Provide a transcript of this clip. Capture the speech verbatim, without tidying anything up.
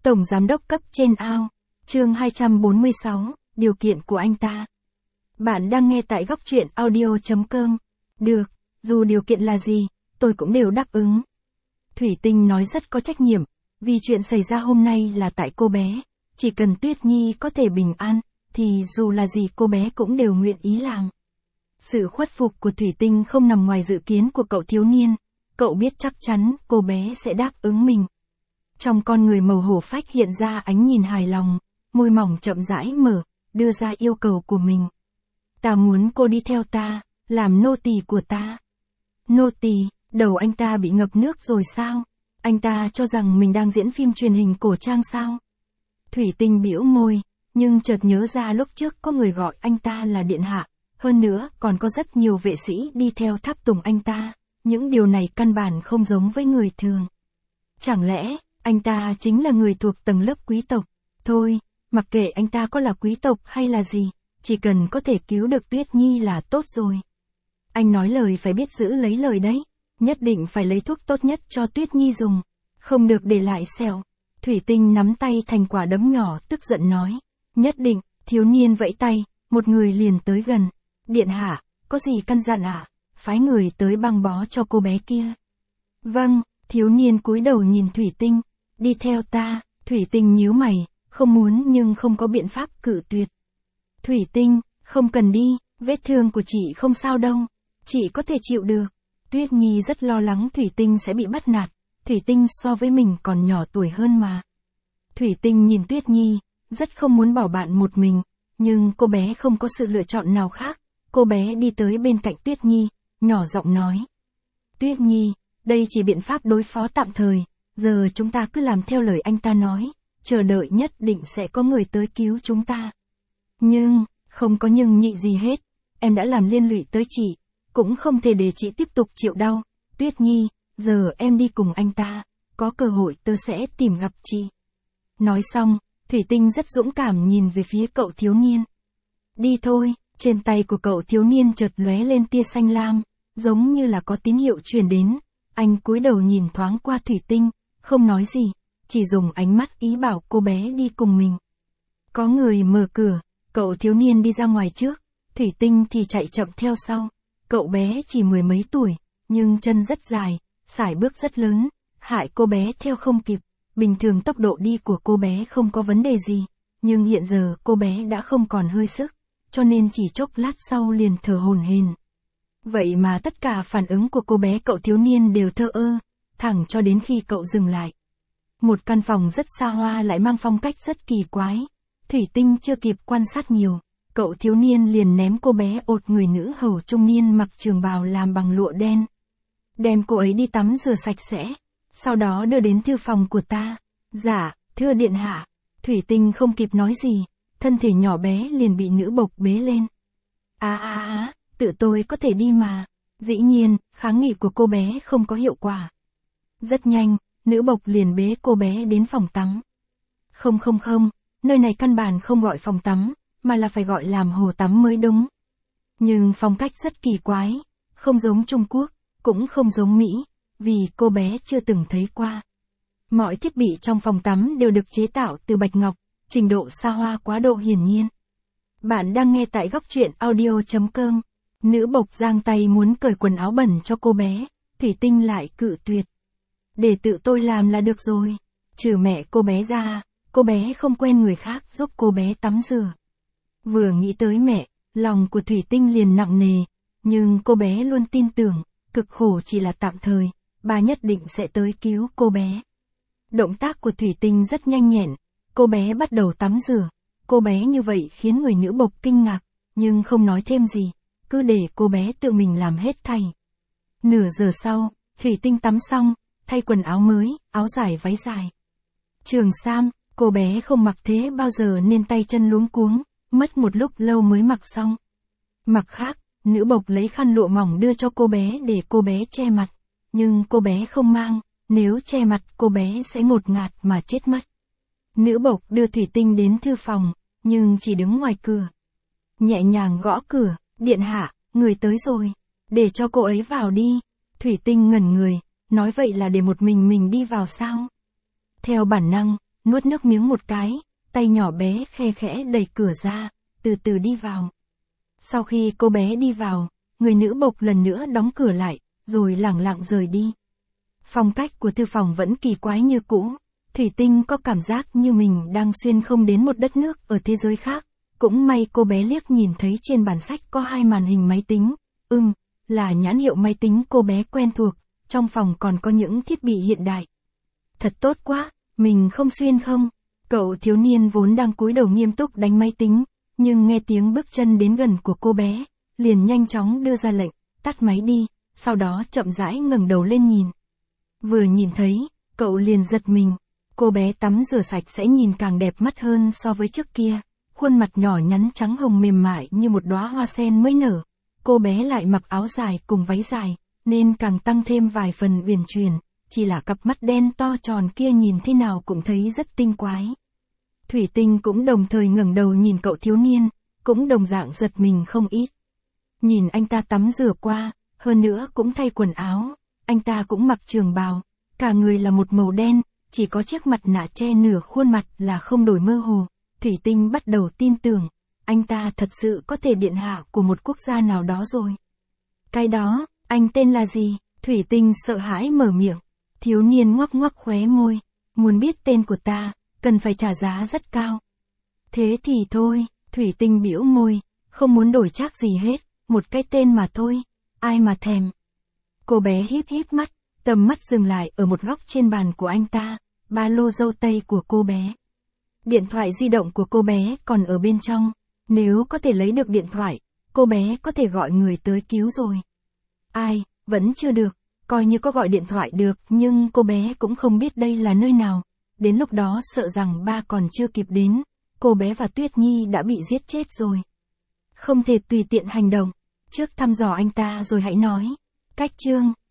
Tổng giám đốc cấp trên ao. Chương hai trăm bốn mươi sáu, điều kiện của anh ta. Bạn đang nghe tại góc truyện audio chấm com. Được, dù điều kiện là gì, tôi cũng đều đáp ứng. Thủy Tinh nói rất có trách nhiệm, vì chuyện xảy ra hôm nay là tại cô bé. Chỉ cần Tuyết Nhi có thể bình an, thì dù là gì cô bé cũng đều nguyện ý làm. Sự khuất phục của Thủy Tinh không nằm ngoài dự kiến của cậu thiếu niên. Cậu biết chắc chắn cô bé sẽ đáp ứng mình. Trong con người màu hổ phách hiện ra ánh nhìn hài lòng, môi mỏng chậm rãi mở, đưa ra yêu cầu của mình. Ta muốn cô đi theo ta, làm nô tỳ của ta. Nô tỳ, đầu anh ta bị ngập nước rồi sao? Anh ta cho rằng mình đang diễn phim truyền hình cổ trang sao? Thủy Tinh bĩu môi, nhưng chợt nhớ ra lúc trước có người gọi anh ta là điện hạ, hơn nữa còn có rất nhiều vệ sĩ đi theo tháp tùng anh ta, những điều này căn bản không giống với người thường. Chẳng lẽ, anh ta chính là người thuộc tầng lớp quý tộc? Thôi, mặc kệ anh ta có là quý tộc hay là gì, chỉ cần có thể cứu được Tuyết Nhi là tốt rồi. Anh nói lời phải biết giữ lấy lời đấy, nhất định phải lấy thuốc tốt nhất cho Tuyết Nhi dùng, không được để lại sẹo. Thủy Tinh nắm tay thành quả đấm nhỏ tức giận nói, nhất định. Thiếu niên vẫy tay, một người liền tới gần. Điện hạ, có gì căn dặn ạ? À? Phái người tới băng bó cho cô bé kia. Vâng, thiếu niên cúi đầu nhìn Thủy Tinh, đi theo ta. Thủy Tinh nhíu mày, không muốn nhưng không có biện pháp cự tuyệt. Thủy Tinh, không cần đi, vết thương của chị không sao đâu, chị có thể chịu được. Tuyết Nhi rất lo lắng Thủy Tinh sẽ bị bắt nạt, Thủy Tinh so với mình còn nhỏ tuổi hơn mà. Thủy Tinh nhìn Tuyết Nhi, rất không muốn bỏ bạn một mình, nhưng cô bé không có sự lựa chọn nào khác. Cô bé đi tới bên cạnh Tuyết Nhi, nhỏ giọng nói. Tuyết Nhi, đây chỉ biện pháp đối phó tạm thời, giờ chúng ta cứ làm theo lời anh ta nói, chờ đợi nhất định sẽ có người tới cứu chúng ta. Nhưng, không có nhưng nhị gì hết, em đã làm liên lụy tới chị, cũng không thể để chị tiếp tục chịu đau. Tuyết Nhi, giờ em đi cùng anh ta, có cơ hội tôi sẽ tìm gặp chị. Nói xong, Thủy Tinh rất dũng cảm nhìn về phía cậu thiếu niên. Đi thôi, trên tay của cậu thiếu niên chợt lóe lên tia xanh lam, giống như là có tín hiệu truyền đến. Anh cúi đầu nhìn thoáng qua Thủy Tinh, không nói gì, chỉ dùng ánh mắt ý bảo cô bé đi cùng mình. Có người mở cửa, cậu thiếu niên đi ra ngoài trước, Thủy Tinh thì chạy chậm theo sau. Cậu bé chỉ mười mấy tuổi, nhưng chân rất dài, sải bước rất lớn, hại cô bé theo không kịp. Bình thường tốc độ đi của cô bé không có vấn đề gì, nhưng hiện giờ cô bé đã không còn hơi sức, cho nên chỉ chốc lát sau liền thở hổn hển. Vậy mà tất cả phản ứng của cô bé cậu thiếu niên đều thờ ơ, thẳng cho đến khi cậu dừng lại. Một căn phòng rất xa hoa lại mang phong cách rất kỳ quái. Thủy Tinh chưa kịp quan sát nhiều, cậu thiếu niên liền ném cô bé ột người nữ hầu trung niên mặc trường bào làm bằng lụa đen. Đem cô ấy đi tắm rửa sạch sẽ, sau đó đưa đến thư phòng của ta. Dạ, thưa điện hạ. Thủy Tinh không kịp nói gì, thân thể nhỏ bé liền bị nữ bộc bế lên. À à à, tự tôi có thể đi mà. Dĩ nhiên, kháng nghị của cô bé không có hiệu quả. Rất nhanh, nữ bộc liền bế cô bé đến phòng tắm. Không không không, nơi này căn bản không gọi phòng tắm, mà là phải gọi làm hồ tắm mới đúng. Nhưng phong cách rất kỳ quái, không giống Trung Quốc, cũng không giống Mỹ, vì cô bé chưa từng thấy qua. Mọi thiết bị trong phòng tắm đều được chế tạo từ bạch ngọc, trình độ xa hoa quá độ hiển nhiên. Bạn đang nghe tại góc truyện audio chấm com. Nữ bộc giang tay muốn cởi quần áo bẩn cho cô bé, Thủy Tinh lại cự tuyệt. Để tự tôi làm là được rồi. Trừ mẹ cô bé ra, cô bé không quen người khác giúp cô bé tắm rửa. Vừa nghĩ tới mẹ, lòng của Thủy Tinh liền nặng nề, nhưng cô bé luôn tin tưởng, cực khổ chỉ là tạm thời, bà nhất định sẽ tới cứu cô bé. Động tác của Thủy Tinh rất nhanh nhẹn, cô bé bắt đầu tắm rửa. Cô bé như vậy khiến người nữ bộc kinh ngạc, nhưng không nói thêm gì, cứ để cô bé tự mình làm hết thảy. Nửa giờ sau, Thủy Tinh tắm xong, thay quần áo mới, áo dài váy dài. Trường sam, cô bé không mặc thế bao giờ nên tay chân luống cuống, mất một lúc lâu mới mặc xong. Mặt khác, nữ bộc lấy khăn lụa mỏng đưa cho cô bé để cô bé che mặt, nhưng cô bé không mang, nếu che mặt cô bé sẽ ngột ngạt mà chết mất. Nữ bộc đưa Thủy Tinh đến thư phòng, nhưng chỉ đứng ngoài cửa. Nhẹ nhàng gõ cửa, điện hạ, người tới rồi, để cho cô ấy vào đi. Thủy Tinh ngẩn người, nói vậy là để một mình mình đi vào sao? Theo bản năng, nuốt nước miếng một cái, tay nhỏ bé khe khẽ đẩy cửa ra, từ từ đi vào. Sau khi cô bé đi vào, người nữ bộc lần nữa đóng cửa lại, rồi lẳng lặng rời đi. Phong cách của thư phòng vẫn kỳ quái như cũ, Thủy Tinh có cảm giác như mình đang xuyên không đến một đất nước ở thế giới khác. Cũng may cô bé liếc nhìn thấy trên bản sách có hai màn hình máy tính, ừm, là nhãn hiệu máy tính cô bé quen thuộc, trong phòng còn có những thiết bị hiện đại. Thật tốt quá, mình không xuyên không? Cậu thiếu niên vốn đang cúi đầu nghiêm túc đánh máy tính, nhưng nghe tiếng bước chân đến gần của cô bé, liền nhanh chóng đưa ra lệnh, tắt máy đi, sau đó chậm rãi ngẩng đầu lên nhìn. Vừa nhìn thấy, cậu liền giật mình, cô bé tắm rửa sạch sẽ nhìn càng đẹp mắt hơn so với trước kia, khuôn mặt nhỏ nhắn trắng hồng mềm mại như một đóa hoa sen mới nở. Cô bé lại mặc áo dài cùng váy dài, nên càng tăng thêm vài phần uyển chuyển, chỉ là cặp mắt đen to tròn kia nhìn thế nào cũng thấy rất tinh quái. Thủy Tinh cũng đồng thời ngẩng đầu nhìn cậu thiếu niên, cũng đồng dạng giật mình không ít. Nhìn anh ta tắm rửa qua, hơn nữa cũng thay quần áo, anh ta cũng mặc trường bào, cả người là một màu đen, chỉ có chiếc mặt nạ che nửa khuôn mặt là không đổi mơ hồ. Thủy Tinh bắt đầu tin tưởng, anh ta thật sự có thể điện hạ của một quốc gia nào đó rồi. Cái đó, anh tên là gì? Thủy Tinh sợ hãi mở miệng. Thiếu niên ngoắc ngoắc khóe môi, muốn biết tên của ta, cần phải trả giá rất cao. Thế thì thôi, Thủy Tinh bĩu môi, không muốn đổi trác gì hết, một cái tên mà thôi, ai mà thèm. Cô bé híp híp mắt, tầm mắt dừng lại ở một góc trên bàn của anh ta, ba lô dâu tây của cô bé. Điện thoại di động của cô bé còn ở bên trong, nếu có thể lấy được điện thoại, cô bé có thể gọi người tới cứu rồi. Ai, vẫn chưa được, coi như có gọi điện thoại được nhưng cô bé cũng không biết đây là nơi nào. Đến lúc đó sợ rằng ba còn chưa kịp đến, cô bé và Tuyết Nhi đã bị giết chết rồi. Không thể tùy tiện hành động, trước thăm dò anh ta rồi hãy nói. Cách chương